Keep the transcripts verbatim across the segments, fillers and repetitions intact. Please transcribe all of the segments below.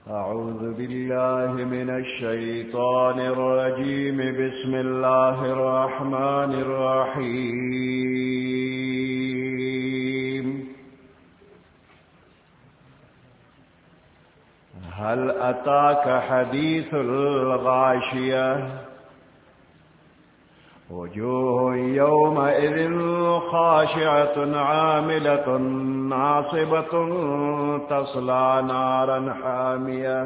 أعوذ بالله من الشيطان الرجيم بسم الله الرحمن الرحيم هل أتاك حديث الغاشية وجوه يومئذ خاشعة عاملة ناصبة تصلى نارا حامية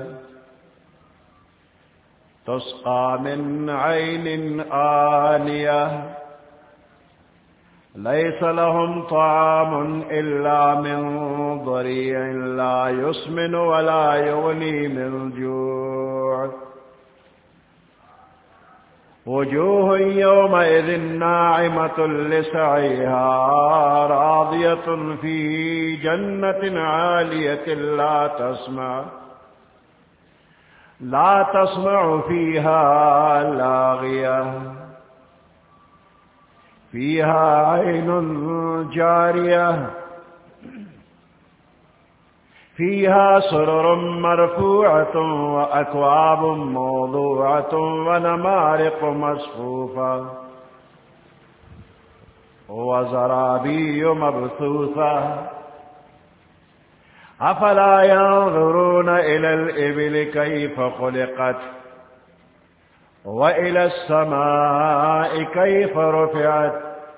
تسقى من عين آنية ليس لهم طعام إلا من ضريع لا يسمن ولا يغني من جوع وجوه يومئذ ناعمة لسعيها راضية في جنة عالية لا تسمع لا تسمع فيها لاغية فيها عين جارية فيها سرر مرفوعة وأكواب موضوعة ونمارق مصفوفة وزرابي مبثوثة أفلا ينظرون إلى الإبل كيف خلقت وإلى السماء كيف رفعت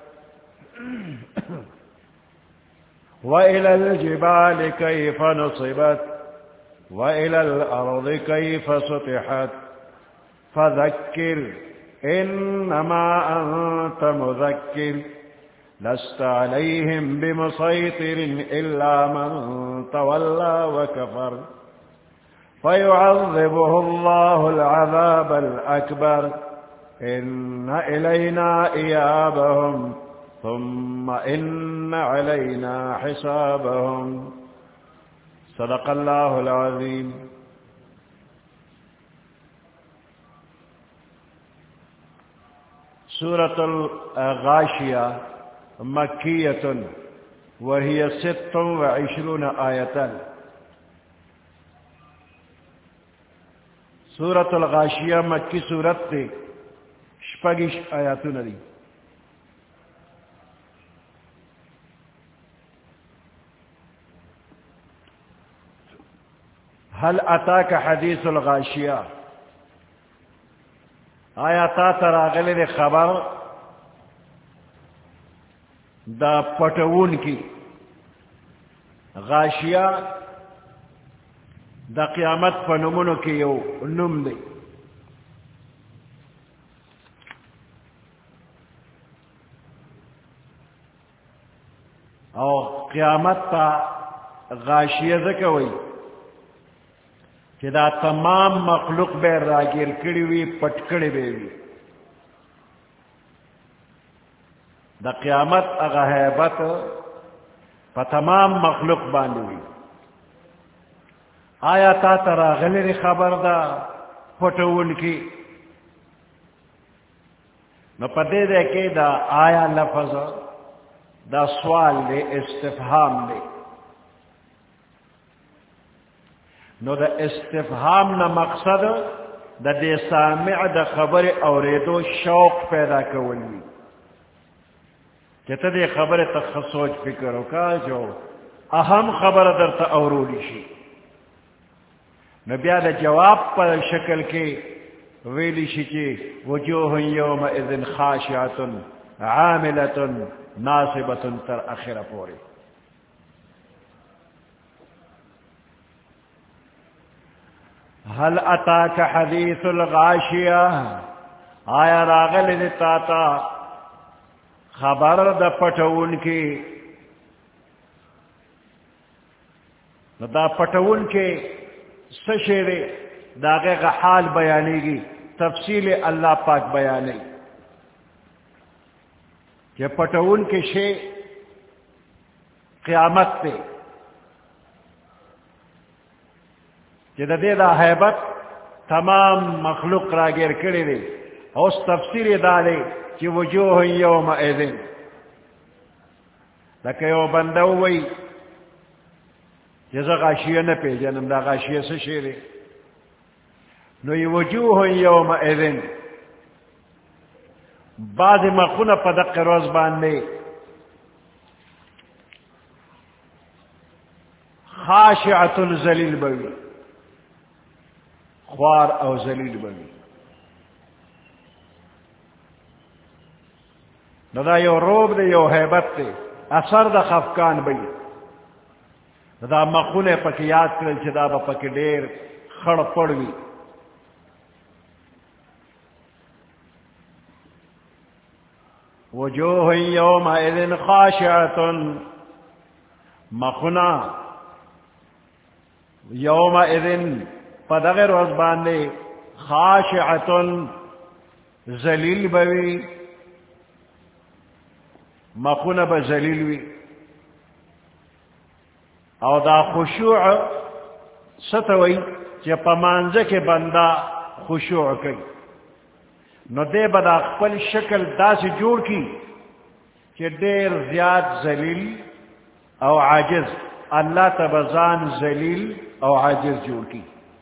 وإلى الجبال كيف نصبت وإلى الأرض كيف سطحت فذكر إنما أنت مذكر لست عليهم بمسيطر إلا من تولى وكفر فيعذبه الله العذاب الأكبر إن إلينا إيابهم ثم إن علينا حسابهم صدق الله العظيم. سورة الغاشية مكية وهي ست وعشرون آية. سورة الغاشية مکی سورت تے شپگش آیاتون دی. هل اتاك حدیث الغاشیہ آیا تا تراغل دے خبر دا پٹون کی. غاشیہ دا قیامت پا نمونو کی یو نم دے. او قیامت تا غاشیہ ذکوئی کہ دا تمام مخلوق بے راگیر کڑی وی پٹکڑی بے وی. دا قیامت اگا حیبت پا تمام مخلوق باندوی. آیا تا ترا غلر خبر دا پٹون کی نو پدے دے کے دا آیا لفظ دا سوال دے استفہام دے. نو دا استفہام نا مقصد دا دے سامع دا خبر اوریدو شوق پیدا کولی کہ تا دے خبر تخصوچ فکرو کا جو اہم خبر در تا اورولی شی. نو بیا دا جواب پر شکل کے ویلی شی چی وجوہ یوم اذن خاشعت عاملت ناصبت تر اخر پوری. هل اتاك حدیث الغاشیہ آیا راغل دتاتا خبر دا پٹون کی. دا پٹون کے سشیر داغے کا حال بیانی گی تفصیل اللہ پاک بیانی کہ پٹون کے شے قیامت پہ کہ دے دا حیبت تمام مخلوق را گیر کرے دے. اور اس تفسیر دالے کہ وجوہ یوم ایذن لکہ یو بندہ ہوئی جزا غاشیہ نہ پہ جنم دا غاشیہ سے شیرے نو وجوه یومئذ بعض مخونه په دقه روز باندې خاشعة ذلیل بوي، خوار او ذلیل بوي. نو دا یو روب دی، یو حیبت دی، اثر دا خفقان بوي. دا مخونه پکې یاد کړل چې دا به پکې ډېر خړ پړ وي. وجوه یومئذ خاشعة مخنا یومئذ پدغ روز باندے خاشعة ذلیل بوی، مخنا بذلیل وی. او دا خشوع ستوئی چی پمانزے کے بندہ خشوع کئی، نو دے بدا خپل شکل دا سے جوڑ کی کہ دیر زیاد ذلیل او عاجز، اللہ تبزان ذلیل او عاجز جوڑ کی.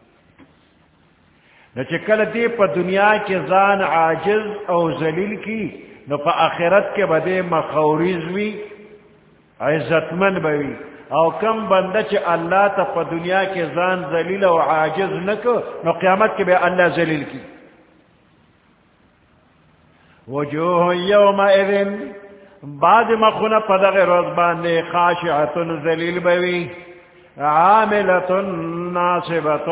نو چکل دے پا دنیا کے زان عاجز او ذلیل کی، نو پا آخرت کے بدے مخوریز وی، عزتمن بوی. او کم بندہ چی اللہ تا پا دنیا کے زان ذلیل او عاجز نکو، نو قیامت کے بے اللہ ذلیل کی. وجوه یومئذ بعد مخونه پدغ روز باندے خاشعة ذلیل بوی، عاملة ناصبة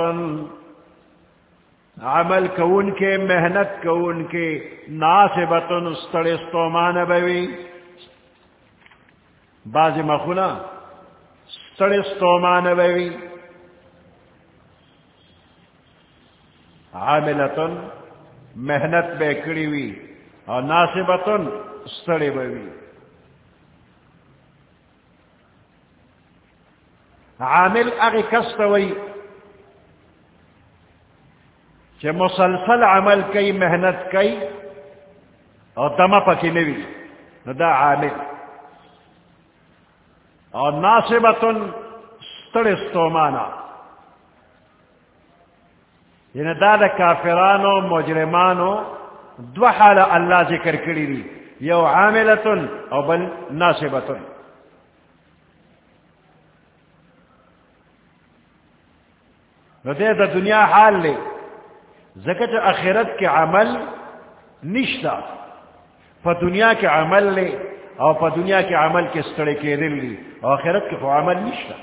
عمل کون کے محنت کون کے، ناصبة استرستومان بوی. بعض مخونه استرستومان بوی. عاملة محنت بے کری وی، اور ناصبتن ستڑے بوی. عامل اگی کستوی چھ مسلسل عمل کئی، محنت کئی اور دمہ پکی نوی، نو دا عامل. اور ناصبتن ستڑے ستومانا، یعنی دا دا کافرانو مجرمانو دو حال اللہ ذکر کری دی، یو عاملتن او بل ناصبتن. نو دے دا دنیا حال لے زکت اخرت کے عمل نشتا، پا دنیا کے عمل لے او پا دنیا کے عمل کے ستڑے کے دل لی، اور آخرت کے خو عمل نشتا.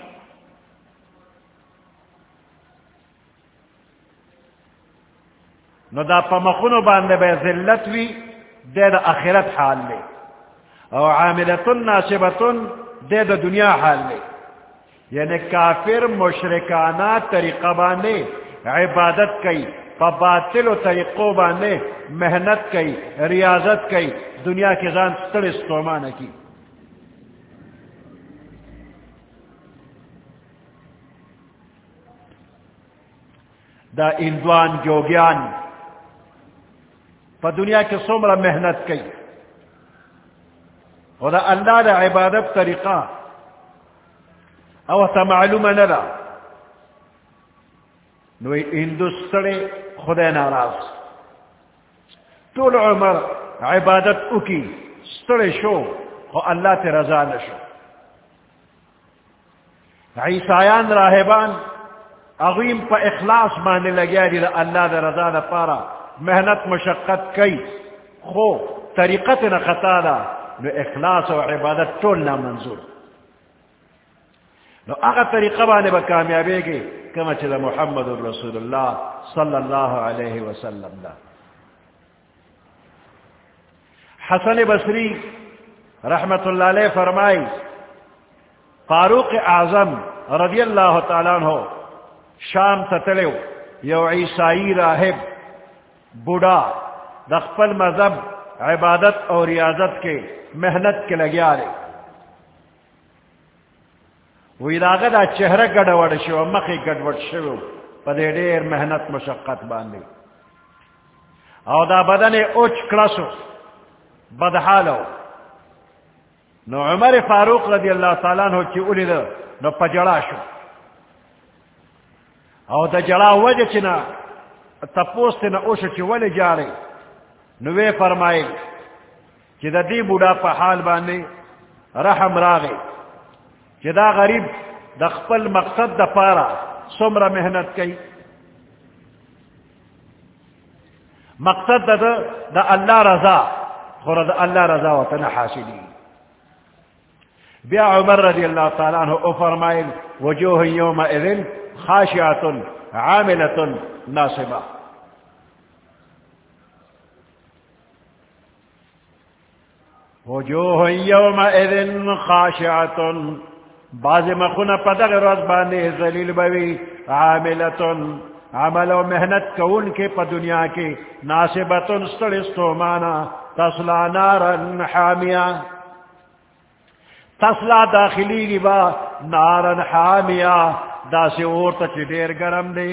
نو دا پا مخونو باندے بے ذلت وی، دے دا آخرت حال لے. او عاملتن ناصبتن دے دا دنیا حال لے. یعنی کافر مشرکانہ طریقہ باندے عبادت کئی، پا باطل و طریقوں باندے محنت کئی، ریاضت کئی، دنیا کے زان ستر استومانہ کی. دا اندوان جوگیان پا دنیا کے سمرہ محنت کی، اور دا اللہ دا عبادت طریقہ او تا معلوم ندا، نوی اندستڑے خدا ناراض، طول عمر عبادت اکی ستڑے شو خو اللہ تے رضا نشو. عیسائیان راہبان اغیم پا اخلاص مانے لگیا دی دا اللہ دا رضا دا پارا محنت مشقت کئی، خو طریقت نا خطا دا، نو اخلاص و عبادت طول نا منظور. نو اگا طریقہ بانے با کامیابے گی کما چلا محمد رسول اللہ صلی اللہ علیہ وسلم دا. حسن بصری رحمت اللہ علیہ فرمائی، فاروق اعظم رضی اللہ تعالیٰ عنہ شام تتلیو یو عیسائی راہب بوڑھا دخپل مذہب عبادت اور ریاضت کے محنت کے لگیا رے. وی داغا دا چہرہ گڑوڑ شو، مخی گڑوڑ شو پدے دیر محنت مشقت باندے، او دا بدن اوچ کلاسو بدحالو. نو عمر فاروق رضی اللہ تعالیٰ عنہ چی اولی دا نو پجڑا شو، او دا جڑا وجہ چنا تپوس تے نہ اوش چی ولی جارے نوے فرمائے چی دا دی بودا پا حال باندے رحم راغے چی دا غریب دا خپل مقصد دا پارا سمرا محنت کئی مقصد دا دا, دا اللہ رضا خورا دا اللہ رضا و تنا حاصلی بیا عمر رضی اللہ تعالیٰ عنہ او فرمائے وجوہ یوم اذن خاشعۃ عاملۃ ناصبہ وجوہ یوم اذن خاشعۃ بعض مخون پدغ روز باندے ذلیل بوی عاملۃ عمل و محنت کون کے پا دنیا کے ناصبۃ سڑستو مانا تصلا نارا حامیہ تصلا داخلی گی با نارا حامیہ دا سے اور تا چی دیر گرم دے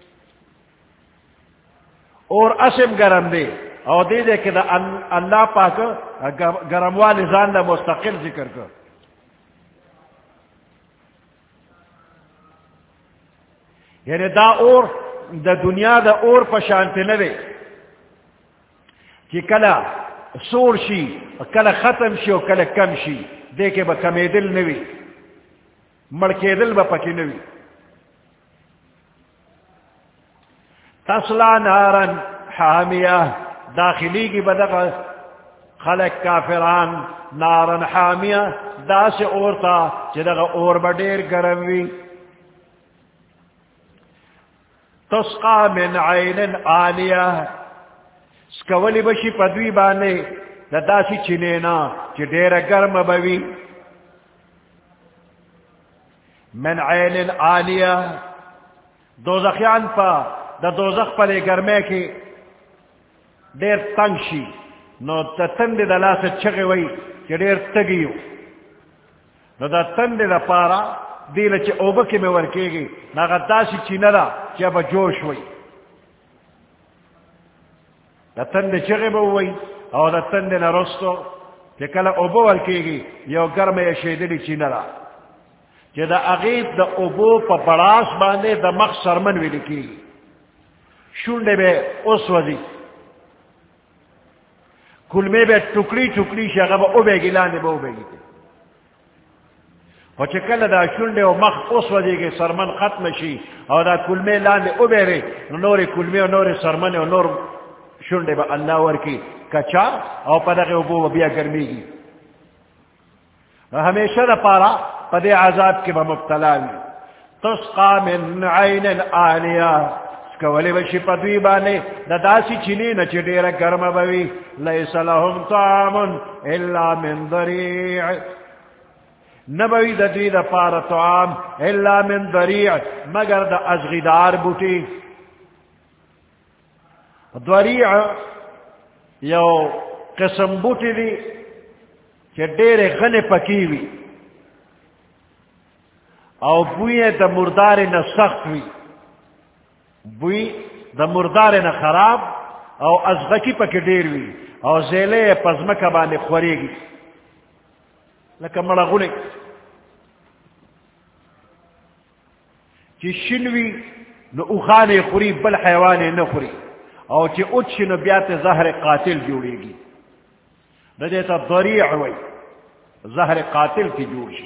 اور اسم گرم دے اور دے دے کہ دا اللہ پاک گرم والی زان دا مستقل ذکر کر یعنی دا اور دا دنیا دا اور پشانتے نوے کہ کلا سور شی کلا ختم شی و کلا کم شی دے کے با کمی دل نوی مڑکے دل با پکی نوی تصلا نارن حامیہ داخلی کی بدق خلق کافران نارن حامیہ دا سے اور تا چدغ اور بڑیر گرم وی تسقا من عین آلیہ سکولی بشی پدوی بانے دا داسی چنینا چی دیر گرم بوی من عین آلیہ دوزخیان پا دا دوزخ پلے گرمے کی دیر تنگ شی نو دا تند دا لاس چگی وی چی دیر تگیو نو دا تند دا پارا دیل چی اوبکی میں ورکے گی نا غداسی چی ندا چی ابا جوش وی دا تند چگی با وی او دا تند نرستو چی کلا اوبو ورکے گی یو گرم یشیدلی چی ندا چی دا اغیب دا اوبو پا براس باندے دا مخ سرمن وی لکی گی شونڈے بے اس وزی کل میں بے ٹکڑی ٹکڑی شغب اوبے گی لانے با اوبے گی اور چکل دا شونڈے و مخ اس وزی کے سرمن ختم شی اور دا کل میں لانے اوبے رے نور کل میں و نور سرمن و نور شونڈے با اللہ ورکی کچا اور پدغ اوبو و بیا گرمی گی ہمیشہ دا پارا پدے عذاب کے با مبتلا وی تسقا من عین آلیہ کولی بشی پدوی بانے دا داسی چینی نچی دیر گرم بوی لیس لهم طعام الا من ضریع نبوی دا دوی دا پار طعام الا من ضریع مگر دا ازغیدار بوٹی ضریع یو قسم بوٹی دی چی دیر غن پکیوی او بوئی دا مردار نسخت وی بوئی دا مردار نہ خراب او ازغکی پا ڈیر وی او زیلے پزمکا بانے خوری گی لکا مڑا غلے چی شنوی نو اخانے خوری بل حیوانے نہ خوری او چی اچھ نو بیات زہر قاتل جوڑے گی دا دیتا ضریع وی زہر قاتل کی جوڑ شی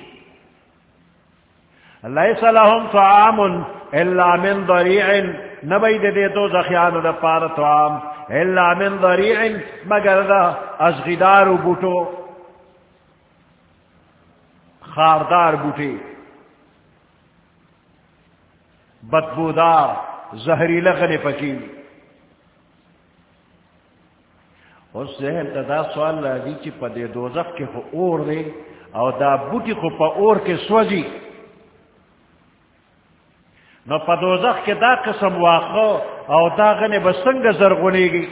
لیس لهم طعام الا من ضریع نبید دے دو زخیانو دا پار طعام الا من ضریع مگر دا ازغدار بوٹو خاردار بوٹے بدبودار زہری لغن پچیل اس ذہن تا دا سوال لگی چی پا دے دوزخ کے خو اور دے او دا بوٹی خو پا اور کے سوزی نو پا دوزخ کے دا قسم واقع او دا غنے بسنگ زرغنے گی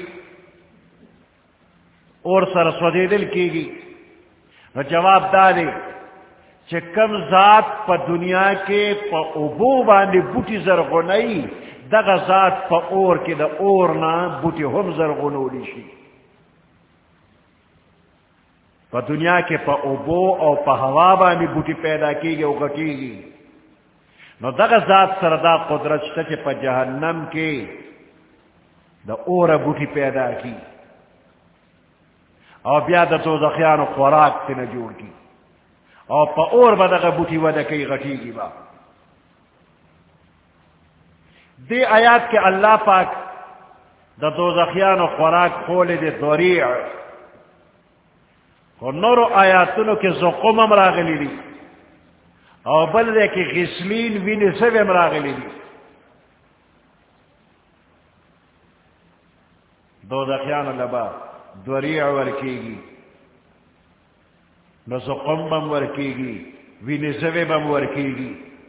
اور سرسودی دل کی گی نو جواب دا دے چھ کم ذات پا دنیا کے پا اوبو باندے بوٹی زرغنائی دا ذات پا اور کے دا اورنا بوٹی ہم زرغنو لیشی پا دنیا کے پا اوبو او پا ہوا باندے بوٹی پیدا کی گی او گٹی گی نو دغ ذات سردا قدرت شتا چھ پا جہنم کے دا اور بوٹی پیدا کی او بیا دا دوزخیانو خوراک تینا جوڑ کی او پا اور با دا بوٹی ودا کئی غٹی گی با دی آیات کے اللہ پاک دا دوزخیانو خوراک خول دے ضریع اور نورو آیاتنو کے زقوم امراغلی لی او بل دے کی غسلین وین سب امراغلی لی دوزخیانو لبا ضریع ورکی گی نو زقوم بم ورکی گی وین سب بم ورکی گی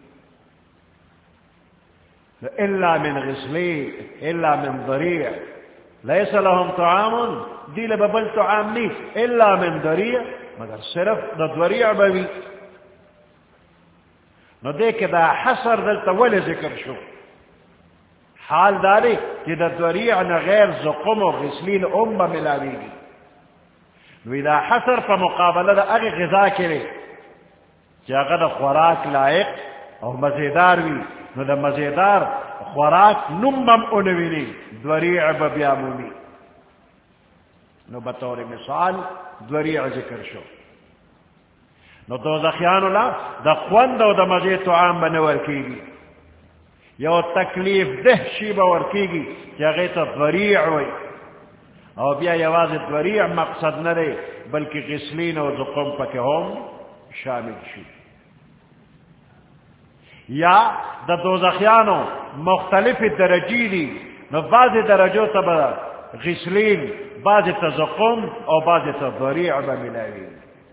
الا من غسلین الا من ضریع لیس لهم طعام دیل ببل طعام نی الا من ضریع مگر صرف دا ضریع بوی نو دیکھ دا حسر دلتا ولی ذکر شو حال داری کہ دا ضریع نا غیر زقم و غسلین ام ملاوی گی نو دا حسر پا مقابلہ دا اغی غذا کرے جاگہ دا خوراک لائق او مزیدار وی نو دا مزیدار خوراک نمم انوینی ضریع ببیامونی نو بطور مثال ضریع ذکر شو نو دوزخیانو لا دا خوند و دا مزید طعام بنور کی گی یو تکلیف دہشی باور کی گی کہ غیت ضریع وی او بیا یواز ضریع مقصد نرے بلکہ غسلین و زقم پک ہم شامل شو یا دا دوزخیانو مختلف درجی دی نو بعض درجو تا با غسلین بعض تا زقم او بعض تا ضریع با ملاوی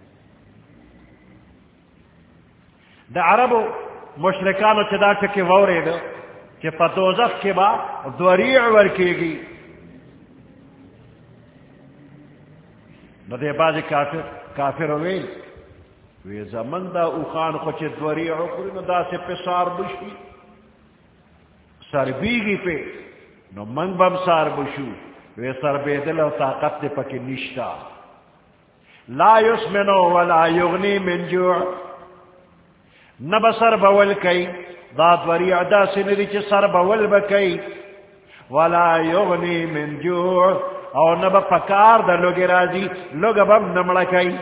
دا عربو مشرکانو چدا چکی ووری دا کہ پا دوزخ کے با ضریع ورکی گی نو دے بعض کافر کافر ویل وی زمن دا اوخان خوچ ضریع اکری نو دا سے پہ سار بشی سر بیگی پہ نو منگ بم سار بشو وی سر بیدل و طاقت دے پکی نشتا لا یسمنو ولا یغنی من جوع نبا سر بول کئی دا ضریع دا سنری چی سر بول بکئی ولا یغنی من جوع او نبا پکار دا لوگی رازی لوگ بم نمڑکئی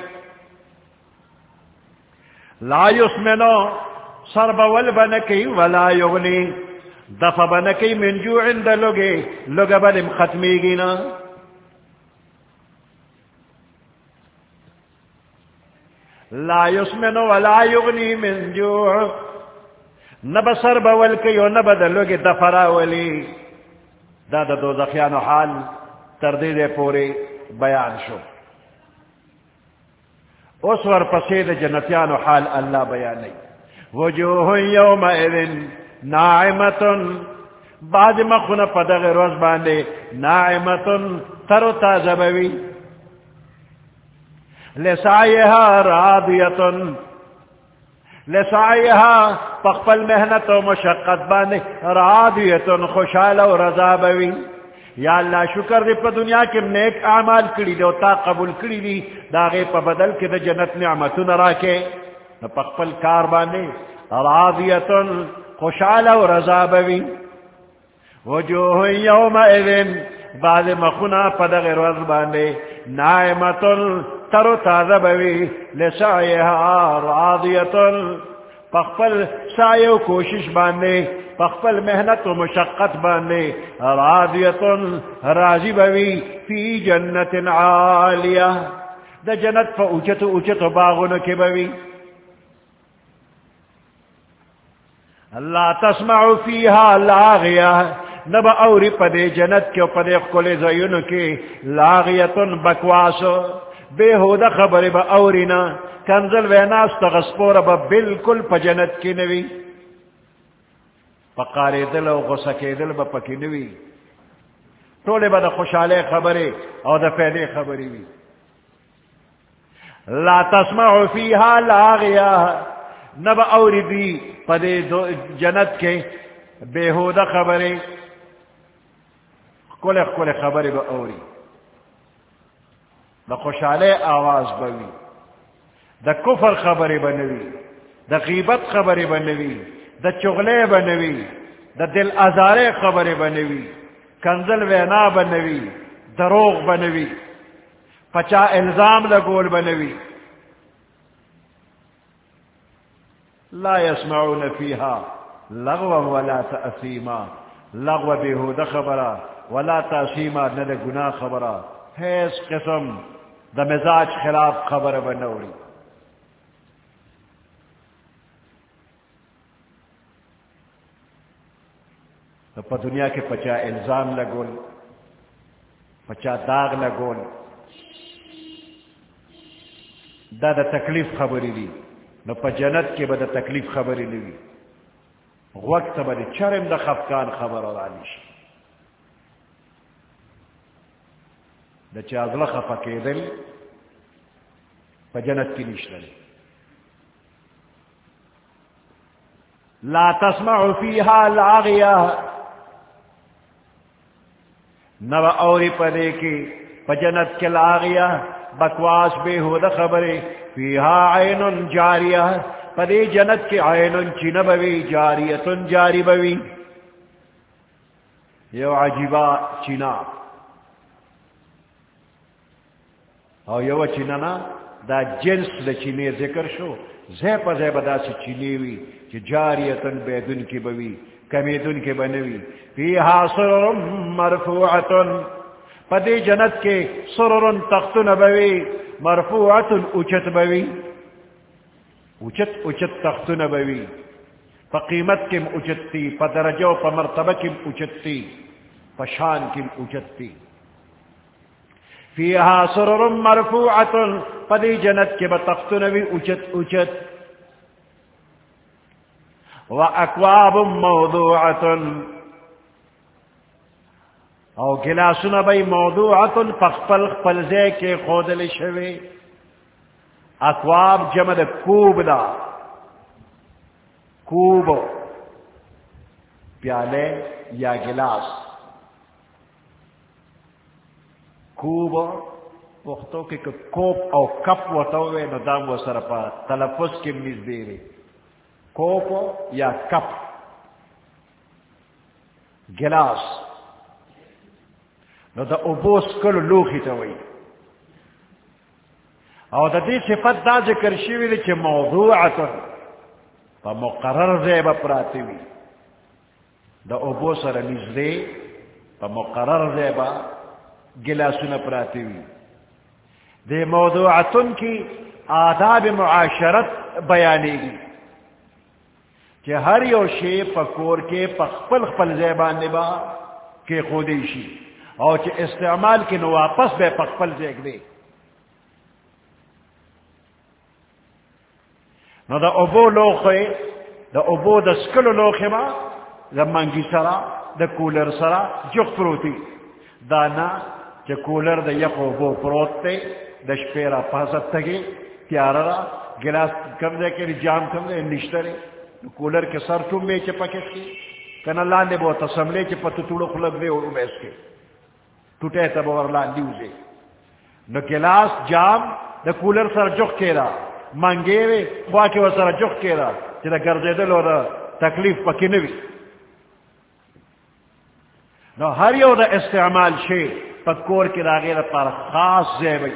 لا یسمنو سر بول بنکی ولا یغنی دفع بنکی من جوع دا لوگے لوگ بلم ختمی گینا لا یسمنو ولا یغنی من جوع نبا سر بول کیو نبا دا لوگے دفع راولی دا دا دوزخیانو حال تردید پوری بیان شو اس ور پسید جنتیانو حال اللہ بیانی وجوہ یومئذ ناعمتن بعد مخون پدغ روز باندے ناعمتن ترو تازبوی لسائیہا راضیتن لسائیہا پخپل محنت و مشقت باندے راضیتن خوشحال و رضابوی یا اللہ شکر دے پا دنیا کے نیک اعمال کری دے و تا قبول کری دی داغے پا بدل کے دے جنت نعمتن راکے پخپل کار باندے راضیتن خوشحال و رضابوی وجوہ یومئذن بعد مخنا پدغ روز باندے نائمتن ترو تازبوی لسائیہا راضیتن پخپل سائے و کوشش باندے پخپل محنت و مشقت باندے راضیتن راضی بوی فی جنت عالیہ دا جنت پا اوچت اوچت باغن کے بوی لا تسمع فیہا لاغیہ نبا اوری پدے جنت کے پدے قل زیون کے لاغیتن بکواس بے ہودہ خبر با اورینا کنزل ویناس تغسپور با بالکل پا جنت کی نوی پقاری دل و غسکی دل با پکی نوی تولے با دا خوشحالے خبرے او دا فیدے خبری وی لا تسمع فیہا لاغیہ نبا اوری دی پدے جنت کے بےہودہ خبریں کل کل خبریں با اوری دا خوشحالے آواز بوی دا کفر خبریں بنوی دا غیبت خبریں بنوی دا چغلے بنوی دا دل ازارے خبریں بنوی کنزل وینا بنوی دروغ بنوی پچا الزام لگول بنوی لا يسمعون فيها لغوا ولا تأثیما لغو بیہود خبرہ ولا تأثیما ند گناہ خبرہ حیث قسم دا مزاج خلاف خبر بنوری تو پا دنیا کے پچا الزام لگول پچا داغ لگول دا دا تکلیف خبری دی نو پا جنت کے بدا تکلیف خبری نوی وقت بدا چرم دا خفکان خبر آنیش دا چازل خفکی دل پا جنت کی نشتن لا تسمع فیہا لاغیہ نو اوری پدے کی پا جنت کے لاغیہ بکواس بیہود خبرے فیہا عین جاریہ پدے جنت کے عین چی نبوی جاریتن جاری بوی یو عجیبہ چینا او یو چیننا دا جنس دا چینے ذکر شو زیپا زیبا دا سی چینیوی چی جاریتن بیدن کی بوی کمیدن کی بنوی فیہا سرر مرفوعتن پدی جنت کے سرر تختن بوی مرفوعتن اچت بوی اچت اچت تختن بوی پا قیمت کم اچت تی پا درجو پا مرتبہ کم اچت تی پا شان کم اچت تی فیہا سرر مرفوعتن پدی جنت کے بتختن بوی اچت اچت و اکواب موضوعتن او گلاسن بی موضوعتن پخپل خپلزے کے خودل شوی اکواب جمع دا کوب دا کوب پیالے یا گلاس کوب پختو کے کوپ او کپ وطوے ندام و سرپا تلفظ کی مز دیرے کوپ یا کپ گلاس نو دا ابوس کل لوخی توئی او دا دی صفت دا ذکر شوی دی چھ موضوعتن پا مقرر زیبا پراتیوی دا ابوس را نزدے پا مقرر زیبا گلاسون پراتیوی دی موضوعتن کی آداب معاشرت بیانی گی کہ ہر یو شے پکور کے پخپل خپل زیبان نبا کے خودیشی اور کہ استعمال کی نو واپس بے پخپل زیگ دے نو دا ابو لوخے دا ابو دا سکل لوخے ما دا منگی سرا دا کولر سرا جخ پروتی دانا کہ کولر دا یک ابو پروت تے دا شپیرا پاسد تگے تیارا را گلاس کم دے کے جام کم دے نشترے کولر کے سر چوم میں چپکے کی کنا لاندے بہت اسملے چپا تو توڑو خلق دے اور بیس کے ٹوٹے تب اور لاندی اسے نو گلاس جام دا کولر سر جخ کے را مانگے وے خواہ کے وہ سر جخ کے را چلا گردے دل اور تکلیف پکی نوی نو ہر یو دا استعمال شے پکور کی راغیر پر خاص زیبئی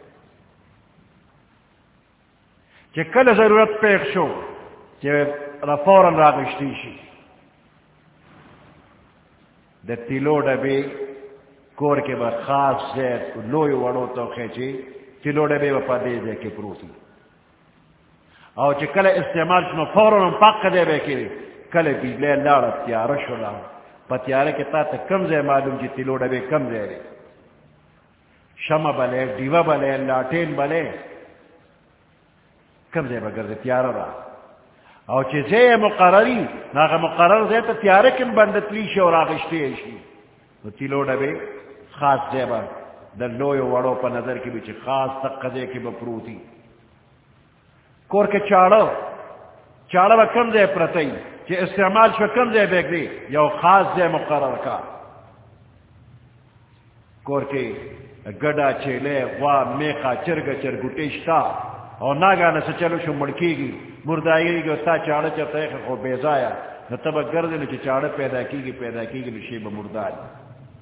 چی کل ضرورت پیخ شو چی فوراً راغشتی شی دا تیلو ڈبے کور کے با خاص زید لوی وڑو تو خیچی تیلو ڈبے با پا دے دے کے پروتی او چی کل استعمال شنو فوراً پاک دے بے کے کل بیلے لارا تیارا شلا پا تیارا کے تا تا کم زی معلوم چی تیلو ڈبے کم زی رے شمع بلے دیوہ بلے لاتین بلے کم زی بگر زی تیارا را او چی زی مقرری ناغا مقرر زی تا تیارا کم بندت لیشی اور آغشتی ایشی تو تیلو ڈبے خاص زی با در لوی وڑو پا نظر کی بچی خاص تک زی کی بپروتی کور کے چاڑو چاڑو با کم زی پرتی چی استعمال شو کم زی بیگ دی یو خاص زی مقرر کا کور کے گڑا چیلے غوا میخا چرگ چرگوٹیشتا اور ناگانا سے چلو شو مڑکی گی مردائی گی تا چاڑا چاہتا ہے خو بیزایا نتبا گردنو چی چاڑا پیدا کی گی پیدا کی گی نشیب مردائی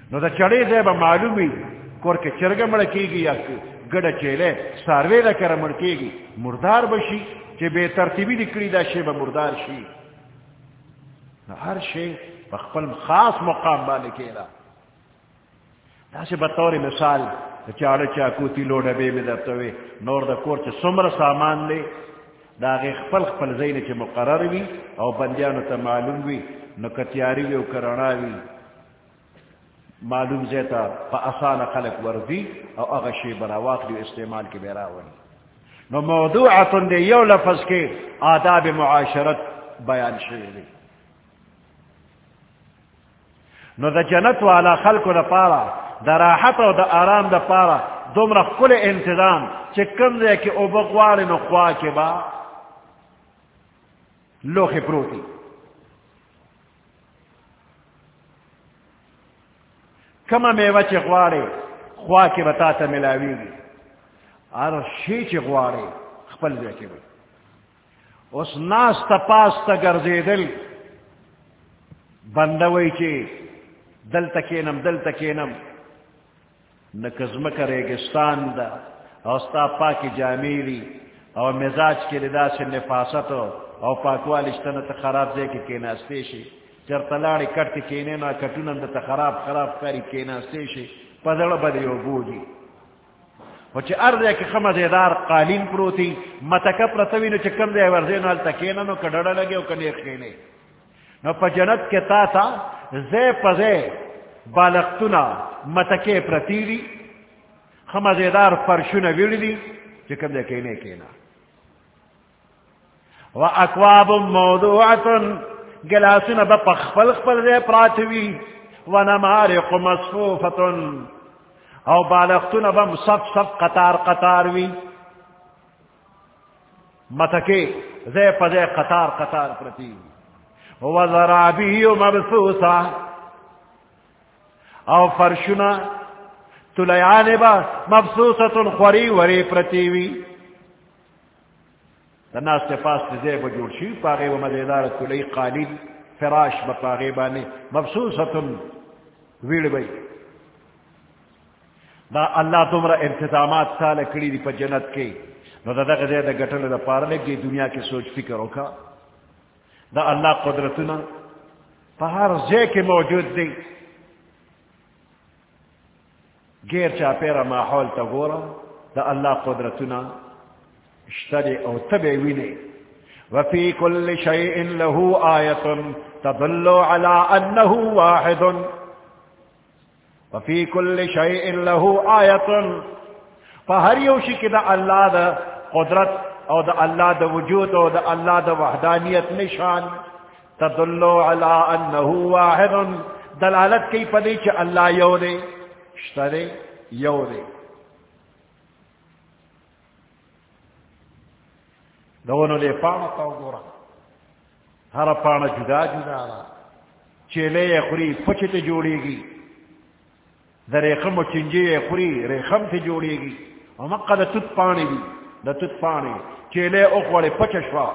نو دا چڑے دے با معلومی کور کے چرگا مڑکی گی یا گڑا چیلے ساروے لکر مڑکی گی مردار بشی چی بے ترتیبی نکلی دا شی با مردار شی. نو ہر شی بخپل خاص مقام بانے کیلا. ایسے بطور مثال چاڑے چاکوتی لوڑا بے میں درتوے نور دا کور چی سمر سامان لے دا غی خپل خپل زین چی مقرر وی او بندیانو تا معلوم وی نو کتیاری وی او کرناوی معلوم زیتا پا آسان خلق وردی او اغشی براوات لیو استعمال کی بیراوانی. نو موضوعاتن دے یو لفظ کے آداب معاشرت بیان شوی دی. نو دا جنت والا خلق دا پارا دا راحت او دا آرام دا پارا دومرا کل انتظام چکم دے کہ او بغوار نو خواہ کے با لوخ پروتی. کما میوہ چی غوارے خواہ کے بتا تا ملاوی گی اور شی چی غوارے خپل دے کے بھی اس ناس تا پاس تا گرزے دل بندوئی چی دل تکینم دل تکینم نکزمک ریگستان دا اوستا پاکی جامیلی او مزاج کے لدا سے نفاستو او پاکوالشتن تا خراب دے کے کیناستے شی چرتلاڑی کٹ کے کینے نا کٹونن دا خراب خراب کاری کیناستے شی پدڑ بدیو بودی وچی ارد ہے کہ خمزیدار قالین پروتی متکا پرتوی نو چکم دے ورزین حال تکینا نو کڑڑا لگے او کنیخ کینے نو پا جنت کے تا تا زی پزے بالختنا متکے پرتیری خمزیدار فرشون ویڑی چکم دے کینے کینا و اکواب موضوعتن گلاسنا با پخفل خفل دے پراتوی و نمارق مصفوفتن او بالختنا با صف صف قطار قطار وی متکے زی پزے قطار قطار پرتیوی و ذرابی مبثوثا او فرشنا تلیان با مبثوثتن خوری وری پرتیوی ناس کے پاس زیب و جوڑ شی پاغی و مزیدار تلی قالین فراش بپاغی بانے مبسوستن ویڑ بئی دا اللہ تمرا انتظامات سال کڑی دی پا جنت کے نو دا دا غزی دا گٹل دا پارلے گی دنیا کی سوچ فکر ہوکا دا اللہ قدرتنا پا ہر زی کے موجود دی گیر چا پیرا ماحول تا گورا دا اللہ قدرتنا اشتري او تبعويني وفي كل شيء له آية تدل على أنه واحد وفي كل شيء له آية فهر يوشي كده الله ده قدرت او ده الله ده وجود او ده الله ده وحدانيت نشان تدل على أنه واحد دلالت كي پديش الله يودي اشتري يودي دونوں لے پانا تاو گورا ہر پانا جدا جدا را چیلے خوری پچت جوڑی گی در ریخم و چنجی خوری ریخم تی جوڑی گی ومقا دا تت پانی دی دا تت پانی چیلے اخوڑی پچشوا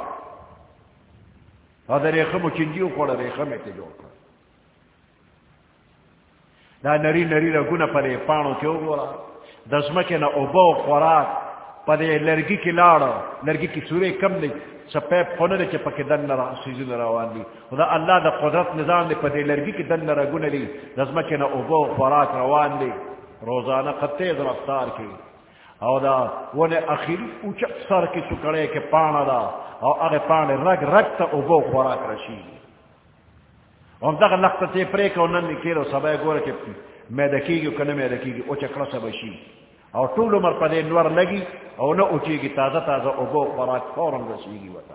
در ریخم و چنجی اخوڑی ریخم تی جوڑ کر دا نری نری رگونا پر پانو کیوں گورا دزمکے نا اوبو خوراک پدے لرگی کی لاڑا لرگی کی سورے کم نہیں سپیب خوننے چے پاک دن نرا سیزن روان لی خدا اللہ دا قدرت نظام دے پدے لرگی کی دن نرا گن لی نظمکینا اوبو خوراک روان لی روزانہ قطعید رفتار کی او دا ونے اخیری اوچک سر کی سکڑے کے پانا دا او اگے پانے رگ رگ تا اوبو خوراک رشی ہم دا لخت تے پریکا ونن نکیرو سبای گورا چے میدکی گی کنم میدکی گی اوچک رسا بشی اور طول عمر پدے نور لگی اور نہ اٹھے گی تازہ تازہ ابو خوراک فوراً رسیگی وطا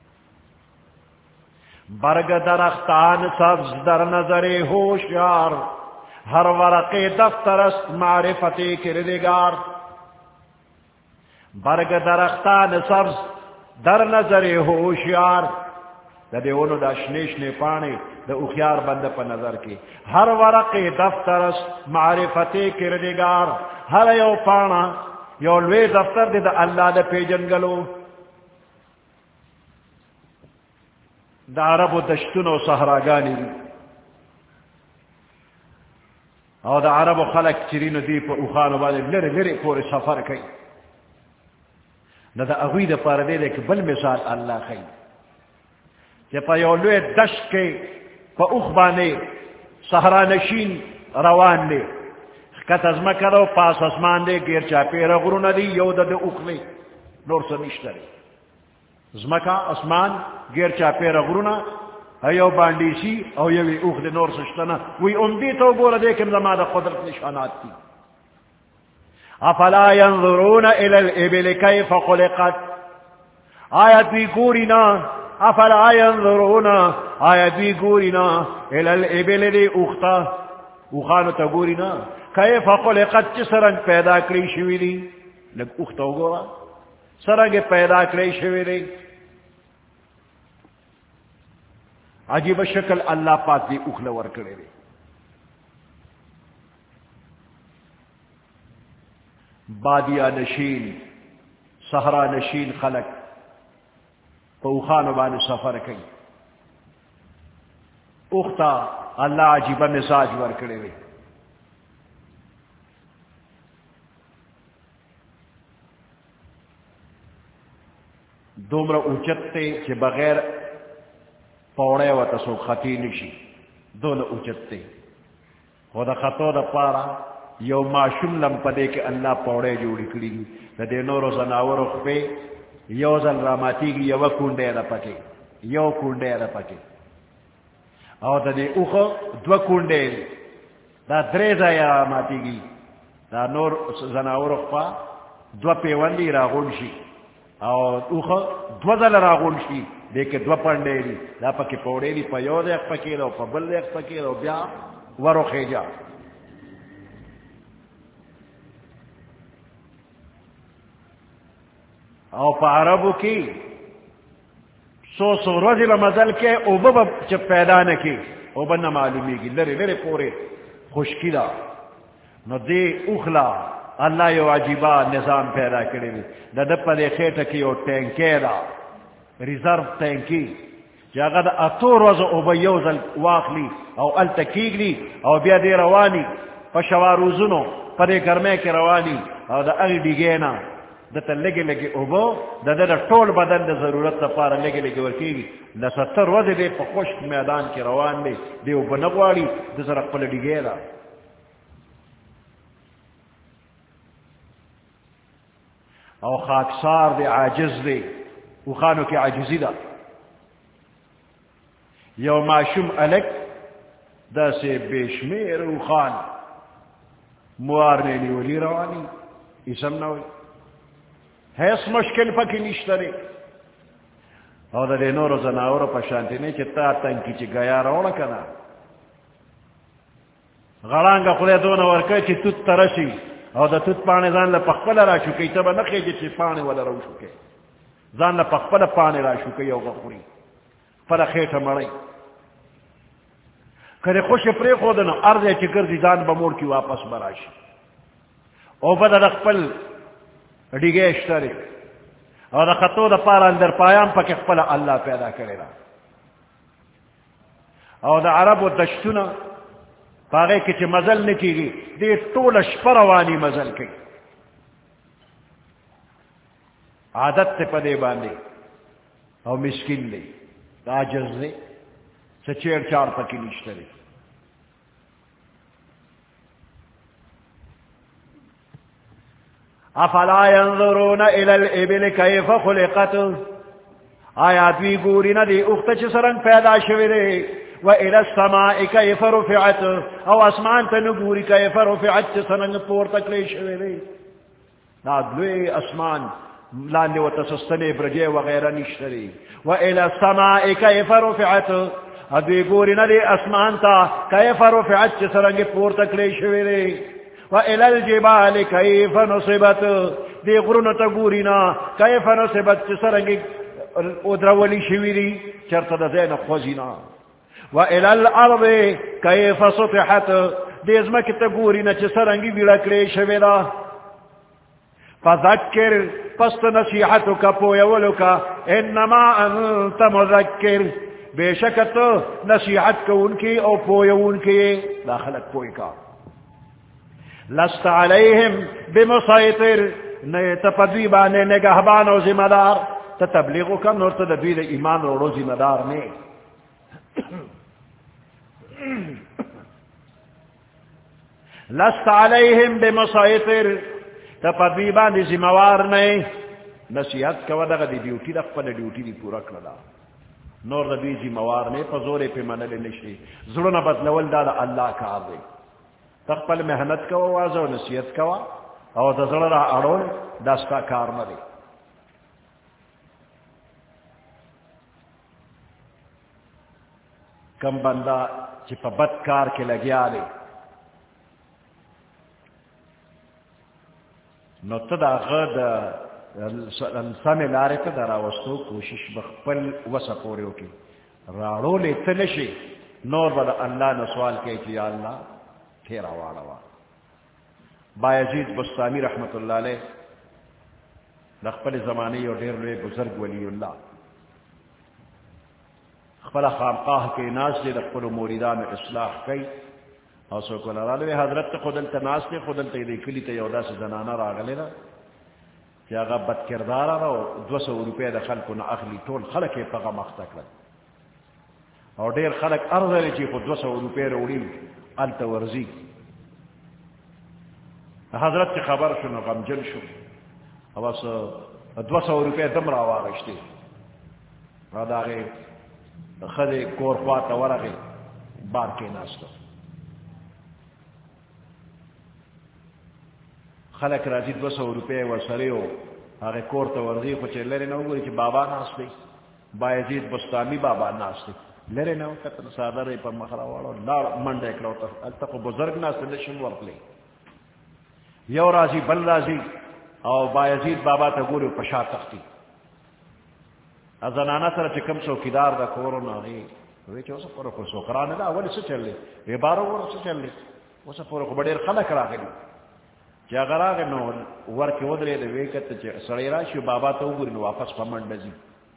برگ درختان سبز در نظر ہوشیار ہر ورق دفتر است معرفت کردگار برگ درختان سبز در نظر ہوشیار دے اونو دا شنیشنے پانے دا اخیار بند پا نظر کی ہر ورق دفتر است معرفت کردگار ہر یو پانا یو لوی دفتر دے دا اللہ دا پیجن گلو دا عرب و دشتن و صحراگانی دی او دا عرب و خلق چرینو دی پا اوخانو باندې لری لری پوری سفر کئی دا دا اغوی دا پاردے دے کہ بل مثال اللہ خی کہ پا یولوی دشت کے پا اوخ بانے صحرا نشین روان دے کت از مکرو پاس اسمان دے گیر چاپی رغرون دی یو دا دا اوخ لے نور سنشتر زمکا اسمان گیر چاپی رغرون ایو باندی سی او یوی اوخ دے نور سشتنا وی امدی تو گورا دیکن زمان دا قدرت نشانات تی افلا ينظرون الى الابل كيف خلقت آیت بھی گورینا افلا ينظرون آیت بھی گورینا الى الابل دی اوختا اوخانو تا گورینا کیف خلقت چس رنگ پیدا کری شوی دی لگ اوختا گورا سرنگ پیدا کری شوی دی عجیب شکل اللہ پاک دی اخلا ورکڑے دے بادیا نشین صحرا نشین خلق پوخان بان سفر کئی اختا اللہ عجیب مزاج ورکڑے دے دومرا اوچتے کہ بغیر پوڑے و تسو خطی نشی دون اوچتے خدا خطو دا پارا یو معشوم لم پدے کہ اللہ پوڑے جوڑی کری گی دا دے نورو زناور اخپے یو زل راماتی گی یو کنڈے دا پکے یو کنڈے دا پکے او دا دے اخ دو کنڈے دا دریزا یا راماتی گی دا نور زناور اخپا دو پیوندی راغون شی او اخ دو زل راغون شی دیکھ دو پنڈے دی دا پکی پوڑے دی پا یو دیکھ پکی دو پا بل دیکھ پکی دو بیا ورو خیجا او پا عربو کی سو سو روزی لمزل کے او بابا چپ پیدا نکی او بنا معلومی گی لرے لرے پورے خوشکی دا نو دے اخلا اللہ یو عجیبہ نظام پیدا کرے دی دا دپا دے خیٹا کی یو ٹینکے دا ریزرو ٹینکی جاگا دا اتو روز او با یوزل واخلی او التکیگ لی او بیا دے روانی پا شواروزنو پا دے گرمے کے روانی او دا اگی دیگینا دا تا لگے لگے او با دا دا دا طول بدن دا ضرورت تا پارا لگے لگے ورکی گی دا ستر روز دے پا خوشک میدان کے روان دے دے او با نگواری دا سرق پل دیگینا او خاکسار دے عاجز دے وخانو کی عجزی دا یو معشوم علک دا سے بیشمیر وخان موارنے لیولی روانی اسم نوی حیث مشکل پکی نشترے او دا دے نور زناور پشانتی نے چتا تنکی چی گیا روڑا کنا غرانگا خودے دون ورکے چی تut ترشی او دا تut پانے زان لپخپل را شکی تبا نخی چی پانے والا رو شکے زان لپخپل پانے را شکی او غفوری پلا خیٹا مڑی کدے خوش پری خودنو ارزے چی گردی زان بموڑ کی واپس براشی او بدا دخپل ڈیگیشتری او دا خطو دا پارا اندر پایام پا کخپل اللہ پیدا کرے را او دا عرب و دشتونا پاگے کچھ مزل نکی گی دے طول شپروانی مزل کی عادت تے پدے باندے او مسکن دے عاجز دے سچیر چار پکی نشترے افلا ينظرون الى الابل كيف خلقت آیات وی گورینا دی اخت سرنگ پیدا شوی دے وإلى السماء كيف رفعت او اسمان تنگوری كيف رفعت سرنگ پور تک لے شوی دے نادلوی اسمان لاندے و تسستنے برجے وغیرہ نشتری وإلى السماء كيف رفعت ادوی گورینا دی اسمان تا كيف رفعت سرنگ پور تک لے شوی دے وإلى الجبال كيف نصبت دی غرون تگورینا كيف نصبت سرنگ ادرولی شویری چرت دا زین خوزینا وإلى الأرض كيف سطحت دی ازمک تگورینا چه سرنگی بیلکلی شویدا فذکر پست نصیحتو کا پویولو کا انما انت مذکر بے شکت نصیحت کو ان کی او پویو ان کی داخلت پوی کا لست علیہم بمسیطر نہیں تپدوی بانے نگہبان و ذمہ دار تتبلیغو کم نور تدبیر ایمان روڑو ذمہ دار نے لست علیہم بمسیطر تپدوی بانے ذمہ وار نہیں نصیحت کا ودغ دی ڈیوٹی دا پل ڈیوٹی دی پورا کرلا نور دا بیزی موار نے پزورے پہ منل نشی ضرورنا بدلول دا دا اللہ کا دے تقبل محنت کوا وازا و نصیحت کوا او دا ضرور اڑول داستا کار مدے کم بندہ چی پا بد کار کے لگیا لے نو تدا غد سامے لارے تا دا راوستو کوشش بخپل وسا پوریو کی راڑو لے تنشی نور بدا اللہ نسوال کے کہ یا اللہ تیرا واڑوا بایزید بستامی رحمت اللہ علیہ لخپل زمانی اور دیر لے بزرگ ولی اللہ خپل خامقاہ کے ناس دے لخپل موریدان اصلاح کئی اور سوکو لرالوے حضرت خودل تناس دے خودل تیدی کلی تیودا سے زنانا راگلے دا کہ اگر بد کردارا رو دو سو روپے دا خلقو نا اخلی طول خلق پاگا مختک لگ اور دیر خلق ارض چی خود دو سو روپے روڑی علتا ورزی حضرت کی خبر شنو غمجن شو بس دو سو روپے دم را واغشتے داغے خد کور خواتا ورغے بار کے ناستا خلق راجی دو سو روپے و سریو آگے کور تا ورزی خوچے لرے نو گوری چی بابا ناستے بایزید بستامی بابا ناستے لرے نو کتن سادر پر مخرا والا لار منڈے کلو تا کو بزرگ ناستے نشن ورکلے یو رازی بل رازی او بایزید بابا تا گوری پشا تختی ازنانا سر چکم سوکیدار دا کورونا غی وی چو سا پورا کو سوکران دا اولی سو چل لے وی بارو ورو سو چل لے وہ سا پورا کو بڑیر خلق را گلی چی اگر آگے نو ورکی ودرے دے ویکت چی سڑی راشی بابا تا گوری نو واپس پمند جی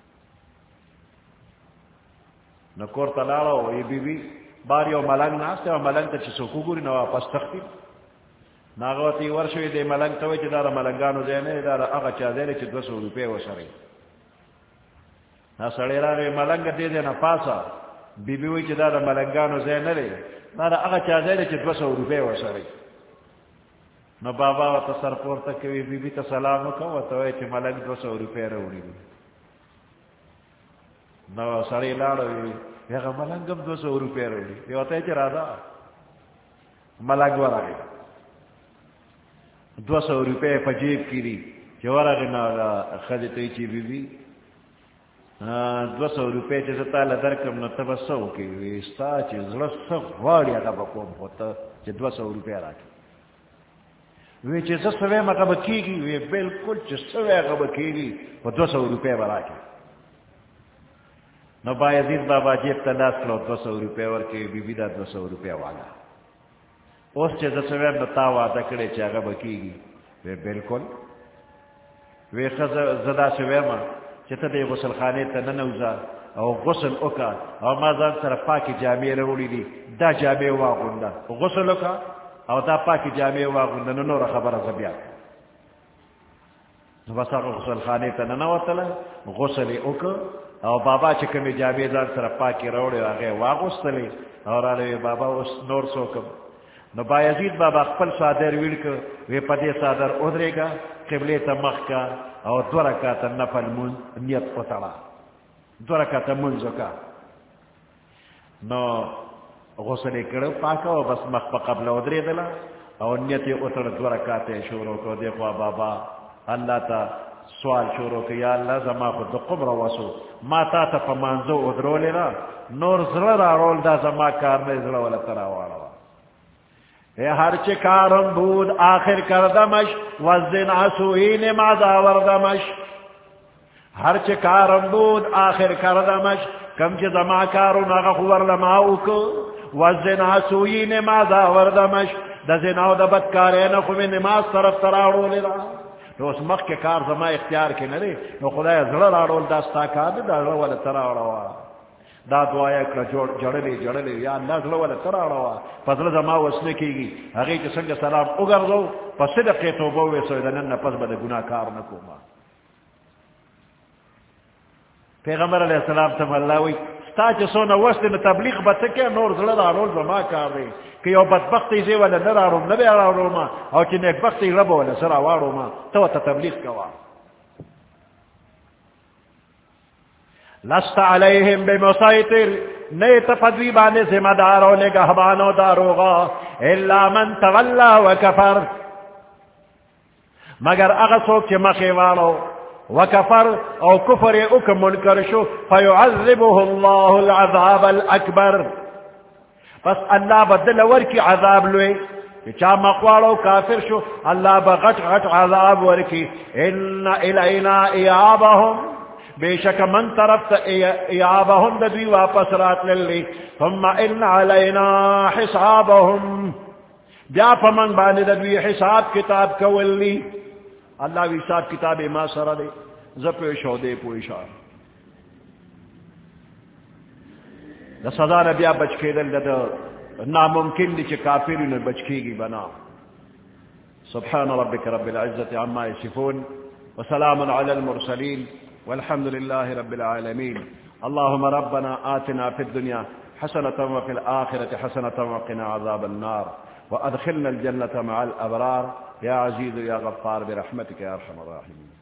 نو کور تلالا وی بی بی باری و ملنگ ناستے و ملنگ تا چی سوکو گوری نو واپس تختی ناغوتی ورشوی دے ملنگ تاوی چی دارا ملنگانو دینے دارا اگا چا دینے چی دو سو روپے و سڑی نا سڑی راگے ملنگ دے دینا پاسا بی بی وی چی دارا ملنگانو دینے لے دارا اگا چا دینے چی دو سو روپے و سڑی نو بابا و تا سر پورتا کوئی بی بی تا سلامو کا و توی چی ملنگ دو سو روپے روڑی دی نو سڑی لارو یقا ملنگم دو سو روپے روڑی یو تا چی رادا ملنگ ورگی دو سو روپے پا جیب کی دی چی ورگی نا خد توی چی بی بی دو سو روپے چی زتا لدرکم نا تبا سو کی ویستا چی زرس غاڑی اگا بکوم ہوتا چی دو سو روپے راکی وی چی سوے مقب کی گی وی بالکل چی سوے مقب کی گی وہ دو سو روپے برا کے نو بایزید بابا جیب تلاس کلو دو سو روپے ورکی بی بی دا دو سو روپے والا اس چی سوے نتا وعدہ کرے چی اگب کی گی وی بالکل وی زدا سوے ما چی تا دے غسل خانے تا ننوزا او غسل اکا او مازان سر پاکی جامعی روڑی دی دا جامعی واغندا غسل اکا او دا پاکی جامعی واغندا ننور خبر زبیات بس آقا غسل خانے تا ننواتلا غسل اکا او بابا چکمی جامعی زان سر پاکی روڑی آگے واغستلی اور آلوی بابا اس نور سوکم نو بایزید بابا خپل صادر ویڑکا وی پدی صادر ادرے گا قبلی تا مخ کا او دو رکاتا نفل من نیت اتڑا دو رکاتا منزو کا نو غسل کرو پاکا و بس مخ پا قبل ادرے دلا او نیت اتڑ دو رکاتے شروع کو دیکھوا بابا اللہ تا سوال شروع کہ یا اللہ زما خود دقم رواسو ما تا تا پا منزو ادرو لینا نور زرر آرول دا زما کارنے زرر والا تراوالا اے ہر چکارم بود آخر کردمش وزن عسوین مادا وردمش ہر چکارم بود آخر کردمش کم چی زما کارو نغخور لماؤکو وزن عسوین مادا وردمش دا زناو دا بدکارین خومی نماز طرف تراڑو لینا تو اس مخ کے کار زما اختیار کے نرے نو خدای زرر آڑول داستا کار دا زرر والا تراڑو دا دعایا کړه جوړ جړلې جړلې یا الله زړه ولا تراړه فضل زما وسنه کیږي هغه چې څنګه سلام وګرځو پس صدقه توبه وې سو دنن پس به ګناه کار نه کوما پیغمبر علیہ السلام ته الله وی ستا چې سونه وسته تبلیغ به څه کې نور زړه راول زما کار دی کہ یو بدبختی زی ولا نه راړو نه راړو ما او چې نیک بختی رب ولا سره واړو ما ته ته تبلیغ کوا لست علیہم بمسیطر نہیں تفدوی بانے ذمہ داروں نگہبانوں داروغا الا من تولا وکفر مگر اغسوک چی مخیوانو وکفر او کفر اکم منکر شو فیعذبه اللہ العذاب الاکبر پس اللہ بدل ورکی عذاب لوے چا مقوالو کافر شو اللہ بغٹ غٹ عذاب ورکی ان الینا ایابہم بے شک من طرف ایابہم دوی واپس رات للی ثم ان علینا حسابہم بیا فمن بانے دوی حساب کتاب کولی اللہ وی حساب کتاب ما سر دے زپیش ہو دے پوشا دا سزا نبیا بچ کے دل دا ناممکن دی چی کافری نے بچ کی گی بنا سبحان ربک رب العزت عما یصفون وسلام علی المرسلین والحمد لله رب العالمين اللهم ربنا آتنا في الدنيا حسنة وفي الآخرة حسنة وقنا عذاب النار وأدخلنا الجنة مع الأبرار يا عزيز يا غفار برحمتك يا أرحم الراحمين